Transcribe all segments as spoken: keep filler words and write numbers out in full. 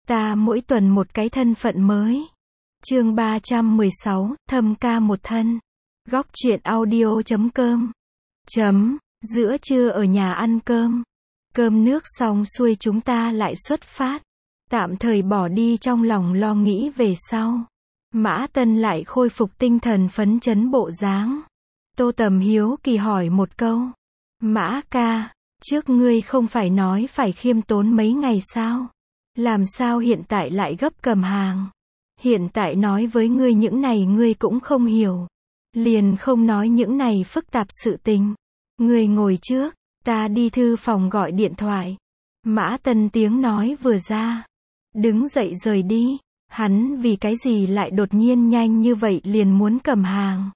Ta mỗi tuần một cái thân phận mới. Chương ba trăm mười sáu, thâm ca một thân. Góc truyện audio chấm com. Chấm, giữa trưa ở nhà ăn cơm. Cơm nước xong xuôi chúng ta lại xuất phát. Tạm thời bỏ đi trong lòng lo nghĩ về sau. Mã Tân lại khôi phục tinh thần phấn chấn bộ dáng. Tô Tầm hiếu kỳ hỏi một câu. Mã ca, trước ngươi không phải nói phải khiêm tốn mấy ngày sao? Làm sao hiện tại lại gấp cầm hàng? Hiện tại nói với ngươi những này ngươi cũng không hiểu. Liền không nói những này phức tạp sự tình. Ngươi ngồi trước, ta đi thư phòng gọi điện thoại. Mã Tân tiếng nói vừa ra. Đứng dậy rời đi. Hắn vì cái gì lại đột nhiên nhanh như vậy liền muốn cầm hàng?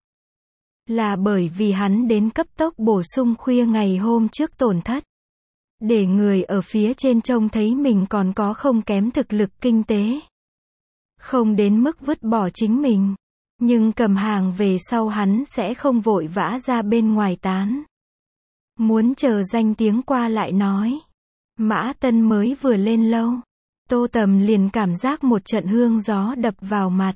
Là bởi vì hắn đến cấp tốc bổ sung khuya ngày hôm trước tổn thất. Để người ở phía trên trông thấy mình còn có không kém thực lực kinh tế. Không đến mức vứt bỏ chính mình. Nhưng cầm hàng về sau hắn sẽ không vội vã ra bên ngoài tán. Muốn chờ danh tiếng qua lại nói. Mã Tân mới vừa lên lâu. Tô Tầm liền cảm giác một trận hương gió đập vào mặt.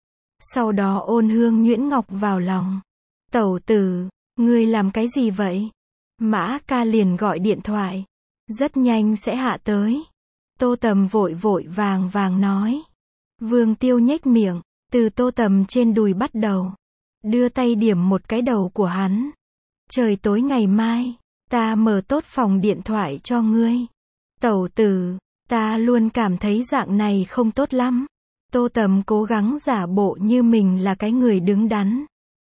Sau đó ôn hương nhuyễn ngọc vào lòng. Tẩu tử, ngươi làm cái gì vậy? Mã ca liền gọi điện thoại. Rất nhanh sẽ hạ tới. Tô Tầm vội vội vàng vàng nói. Vương Tiêu nhếch miệng, từ Tô Tầm trên đùi bắt đầu. Đưa tay điểm một cái đầu của hắn. Trời tối ngày mai, ta mở tốt phòng điện thoại cho ngươi. Tẩu tử, ta luôn cảm thấy dạng này không tốt lắm. Tô Tầm cố gắng giả bộ như mình là cái người đứng đắn.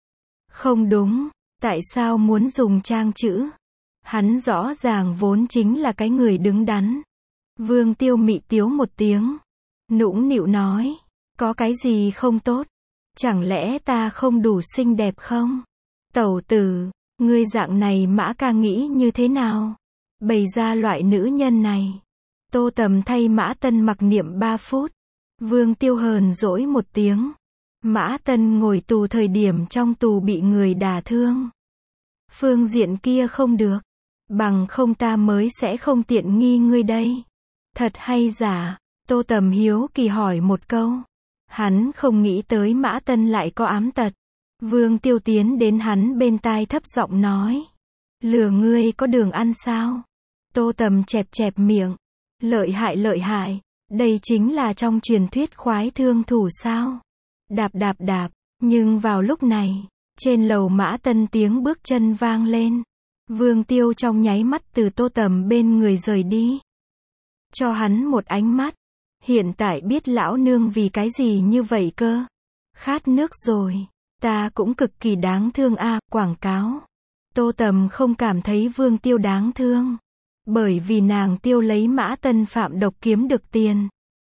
Không đúng, tại sao muốn dùng trang chữ? Hắn rõ ràng vốn chính là cái người đứng đắn. Vương Tiêu mị tiếu một tiếng. Nũng nịu nói, có cái gì không tốt? Chẳng lẽ ta không đủ xinh đẹp không? Tẩu tử, ngươi dạng này Mã ca nghĩ như thế nào? Bày ra loại nữ nhân này. Tô Tầm thay Mã Tân mặc niệm ba phút. Vương Tiêu hờn dỗi một tiếng. Mã Tân ngồi tù thời điểm trong tù bị người đả thương. Phương diện kia không được. Bằng không ta mới sẽ không tiện nghi ngươi đây. Thật hay giả? Tô Tầm hiếu kỳ hỏi một câu. Hắn không nghĩ tới Mã Tân lại có ám tật. Vương Tiêu tiến đến hắn bên tai thấp giọng nói. Lừa ngươi có đường ăn sao? Tô Tầm chẹp chẹp miệng. Lợi hại lợi hại. Đây chính là trong truyền thuyết khoái thương thủ sao? Đạp đạp đạp. Nhưng vào lúc này, trên lầu Mã Tân tiếng bước chân vang lên. Vương Tiêu trong nháy mắt từ Tô Tầm bên người rời đi. Cho hắn một ánh mắt. Hiện tại biết lão nương vì cái gì như vậy cơ. Khát nước rồi. Ta cũng cực kỳ đáng thương a, à, quảng cáo. Tô Tầm không cảm thấy Vương Tiêu đáng thương. Bởi vì nàng tiêu lấy Mã Tân phạm độc kiếm được tiền.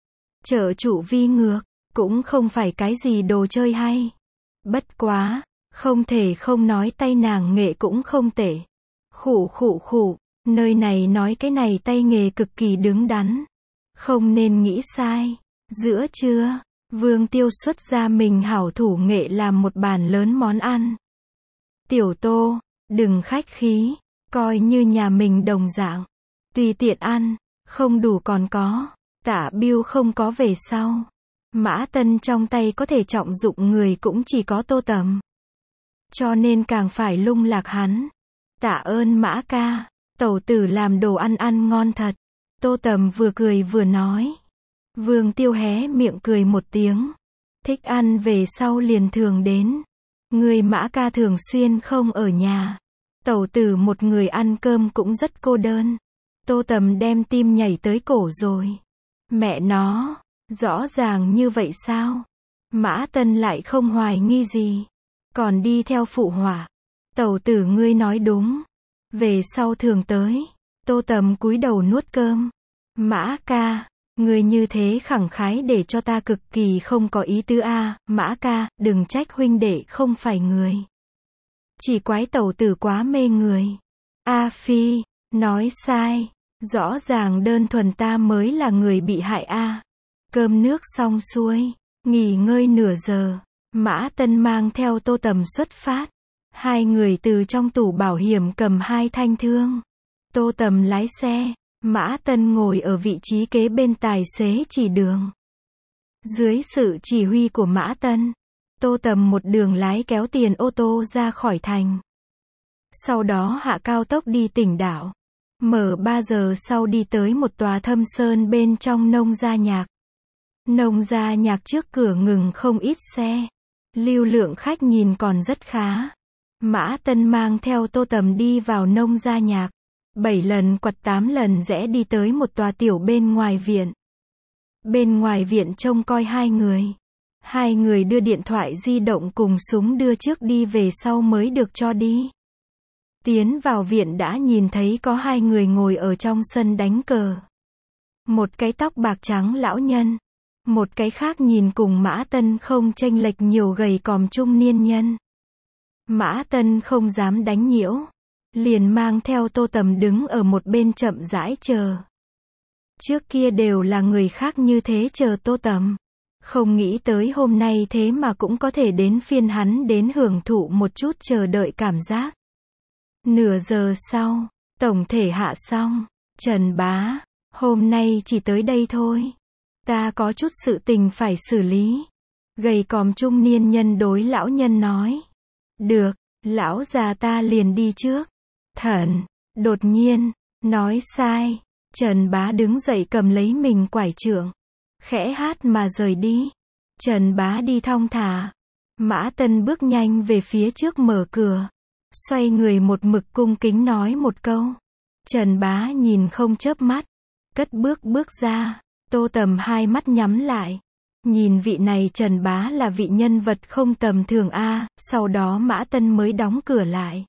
Trợ chủ vi ngược, cũng không phải cái gì đồ chơi hay. Bất quá, không thể không nói tay nàng nghệ cũng không tệ. Khụ khụ khụ, nơi này nói cái này tay nghề cực kỳ đứng đắn. Không nên nghĩ sai. Giữa trưa, Vương Tiêu xuất ra mình hảo thủ nghệ làm một bàn lớn món ăn. Tiểu Tô, đừng khách khí, coi như nhà mình đồng dạng. Tùy tiện ăn, không đủ còn có. Tả Biêu không có về sau. Mã Tân trong tay có thể trọng dụng người cũng chỉ có Tô Tầm. Cho nên càng phải lung lạc hắn. Tạ ơn Mã ca, tẩu tử làm đồ ăn ăn ngon thật. Tô Tầm vừa cười vừa nói. Vương Tiêu hé miệng cười một tiếng. Thích ăn về sau liền thường đến. Người Mã ca thường xuyên không ở nhà. Tẩu tử một người ăn cơm cũng rất cô đơn. Tô Tầm đem tim nhảy tới cổ rồi. Mẹ nó, rõ ràng như vậy sao? Mã Tân lại không hoài nghi gì. Còn đi theo phụ họa. Tẩu tử ngươi nói đúng. Về sau thường tới. Tô Tầm cúi đầu nuốt cơm. Mã ca, ngươi như thế khẳng khái để cho ta cực kỳ không có ý tứ a. À, Mã ca, đừng trách huynh đệ không phải người. Chỉ quái tẩu tử quá mê người. A Phi, nói sai. Rõ ràng đơn thuần ta mới là người bị hại a. À. Cơm nước xong xuôi, nghỉ ngơi nửa giờ. Mã Tân mang theo Tô Tầm xuất phát. Hai người từ trong tủ bảo hiểm cầm hai thanh thương. Tô Tầm lái xe. Mã Tân ngồi ở vị trí kế bên tài xế chỉ đường. Dưới sự chỉ huy của Mã Tân, Tô Tầm một đường lái kéo tiền ô tô ra khỏi thành. Sau đó hạ cao tốc đi tỉnh đảo. Mở ba giờ sau đi tới một tòa thâm sơn bên trong nông gia nhạc. Nông gia nhạc trước cửa ngừng không ít xe. Lưu lượng khách nhìn còn rất khá. Mã Tân mang theo Tô Tầm đi vào nông gia nhạc. Bảy lần quặt tám lần rẽ đi tới một tòa tiểu bên ngoài viện. Bên ngoài viện trông coi hai người. Hai người đưa điện thoại di động cùng súng đưa trước đi về sau mới được cho đi. Tiến vào viện đã nhìn thấy có hai người ngồi ở trong sân đánh cờ. Một cái tóc bạc trắng lão nhân. Một cái khác nhìn cùng Mã Tân không chênh lệch nhiều gầy còm trung niên nhân. Mã Tân không dám đánh nhiễu. Liền mang theo Tô Tầm đứng ở một bên chậm rãi chờ. Trước kia đều là người khác như thế chờ Tô Tầm. Không nghĩ tới hôm nay thế mà cũng có thể đến phiên hắn đến hưởng thụ một chút chờ đợi cảm giác. Nửa giờ sau, tổng thể hạ xong. Trần bá, hôm nay chỉ tới đây thôi. Ta có chút sự tình phải xử lý. Gầy còm trung niên nhân đối lão nhân nói. Được, lão già ta liền đi trước. Thẩn, đột nhiên, nói sai. Trần bá đứng dậy cầm lấy mình quải trượng. Khẽ hát mà rời đi. Trần bá đi thong thả. Mã Tân bước nhanh về phía trước mở cửa. Xoay người một mực cung kính nói một câu. Trần bá nhìn không chớp mắt. Cất bước bước ra. Tô Tầm hai mắt nhắm lại. Nhìn vị này Trần bá là vị nhân vật không tầm thường a. Sau đó Mã Tân mới đóng cửa lại.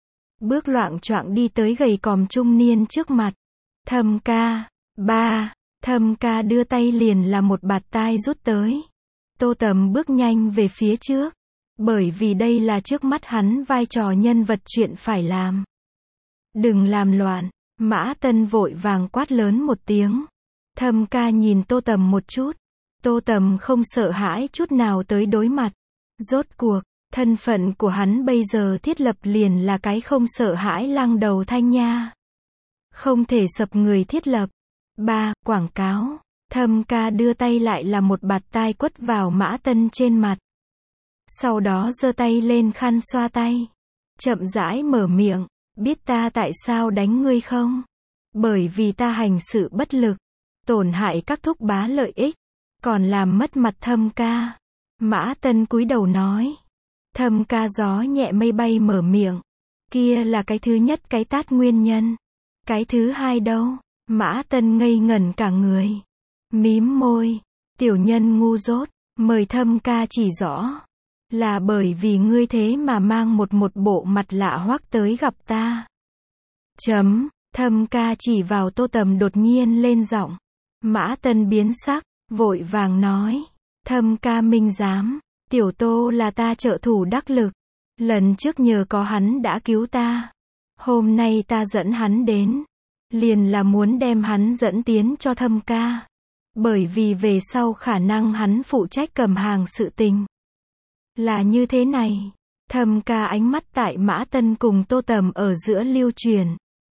Bước loạng choạng đi tới gầy còm trung niên trước mặt. Thâm ca. Ba. Thâm ca đưa tay liền là một bạt tai rút tới. Tô Tầm bước nhanh về phía trước. Bởi vì đây là trước mắt hắn vai trò nhân vật chuyện phải làm. Đừng làm loạn. Mã Tân vội vàng quát lớn một tiếng. Thâm ca nhìn Tô Tầm một chút. Tô Tầm không sợ hãi chút nào tới đối mặt. Rốt cuộc, thân phận của hắn bây giờ thiết lập liền là cái không sợ hãi lăng đầu thanh nha. Không thể sập người thiết lập. Ba. Quảng cáo. Thâm ca đưa tay lại là một bạt tai quất vào Mã Tân trên mặt. Sau đó giơ tay lên khăn xoa tay. Chậm rãi mở miệng. Biết ta tại sao đánh ngươi không? Bởi vì ta hành sự bất lực. Tổn hại các thúc bá lợi ích. Còn làm mất mặt Thâm ca. Mã Tân cúi đầu nói. Thâm ca gió nhẹ mây bay mở miệng. Kia là cái thứ nhất cái tát nguyên nhân. Cái thứ hai đâu? Mã Tân ngây ngẩn cả người. Mím môi. Tiểu nhân ngu dốt. Mời Thâm ca chỉ rõ. Là bởi vì ngươi thế mà mang một một bộ mặt lạ hoắc tới gặp ta. Chấm. Thâm ca chỉ vào Tô Tầm đột nhiên lên giọng. Mã Tân biến sắc. Vội vàng nói. Thâm ca minh giám. Tiểu Tô là ta trợ thủ đắc lực. Lần trước nhờ có hắn đã cứu ta. Hôm nay ta dẫn hắn đến. Liền là muốn đem hắn dẫn tiến cho Thâm ca. Bởi vì về sau khả năng hắn phụ trách cầm hàng sự tình. Là như thế này. Thâm ca ánh mắt tại Mã Tân cùng Tô Tầm ở giữa lưu truyền.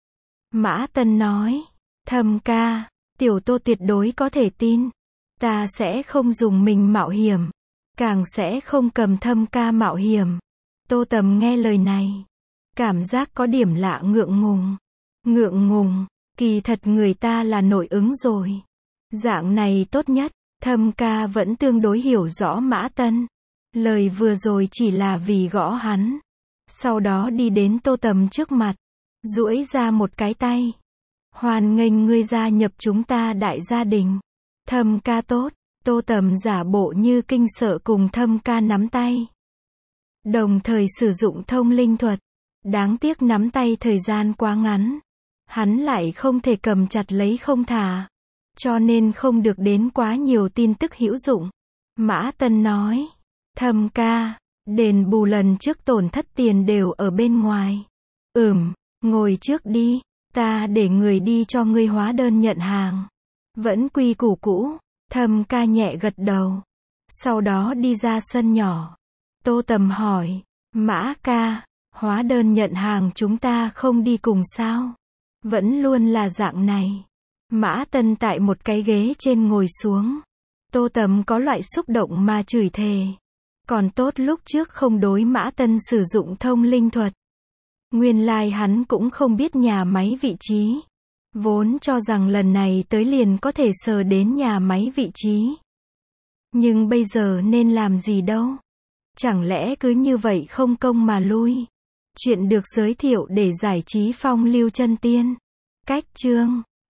Mã Tân nói. Thâm ca. Tiểu Tô tuyệt đối có thể tin. Ta sẽ không dùng mình mạo hiểm. Càng sẽ không cầm Thâm ca mạo hiểm. Tô Tầm nghe lời này. Cảm giác có điểm lạ ngượng ngùng. Ngượng ngùng. Kỳ thật người ta là nội ứng rồi. Dạng này tốt nhất. Thâm ca vẫn tương đối hiểu rõ Mã Tân. Lời vừa rồi chỉ là vì gõ hắn. Sau đó đi đến Tô Tầm trước mặt. Duỗi ra một cái tay. Hoan nghênh ngươi gia nhập chúng ta đại gia đình. Thâm ca tốt. Tô Tầm giả bộ như kinh sợ cùng Thâm ca nắm tay. Đồng thời sử dụng thông linh thuật. Đáng tiếc nắm tay thời gian quá ngắn. Hắn lại không thể cầm chặt lấy không thả. Cho nên không được đến quá nhiều tin tức hữu dụng. Mã Tân nói. Thâm ca. Đền bù lần trước tổn thất tiền đều ở bên ngoài. Ừm. Ngồi trước đi. Ta để người đi cho ngươi hóa đơn nhận hàng. Vẫn quy củ cũ. Thâm ca nhẹ gật đầu. Sau đó đi ra sân nhỏ. Tô Tầm hỏi. Mã ca. Hóa đơn nhận hàng chúng ta không đi cùng sao? Vẫn luôn là dạng này. Mã Tân tại một cái ghế trên ngồi xuống. Tô Tầm có loại xúc động mà chửi thề. Còn tốt lúc trước không đối Mã Tân sử dụng thông linh thuật. Nguyên lai hắn cũng không biết nhà máy vị trí. Vốn cho rằng lần này tới liền có thể sờ đến nhà máy vị trí. Nhưng bây giờ nên làm gì đâu? Chẳng lẽ cứ như vậy không công mà lui? Chuyện được giới thiệu để giải trí phong lưu chân tiên. Cách chương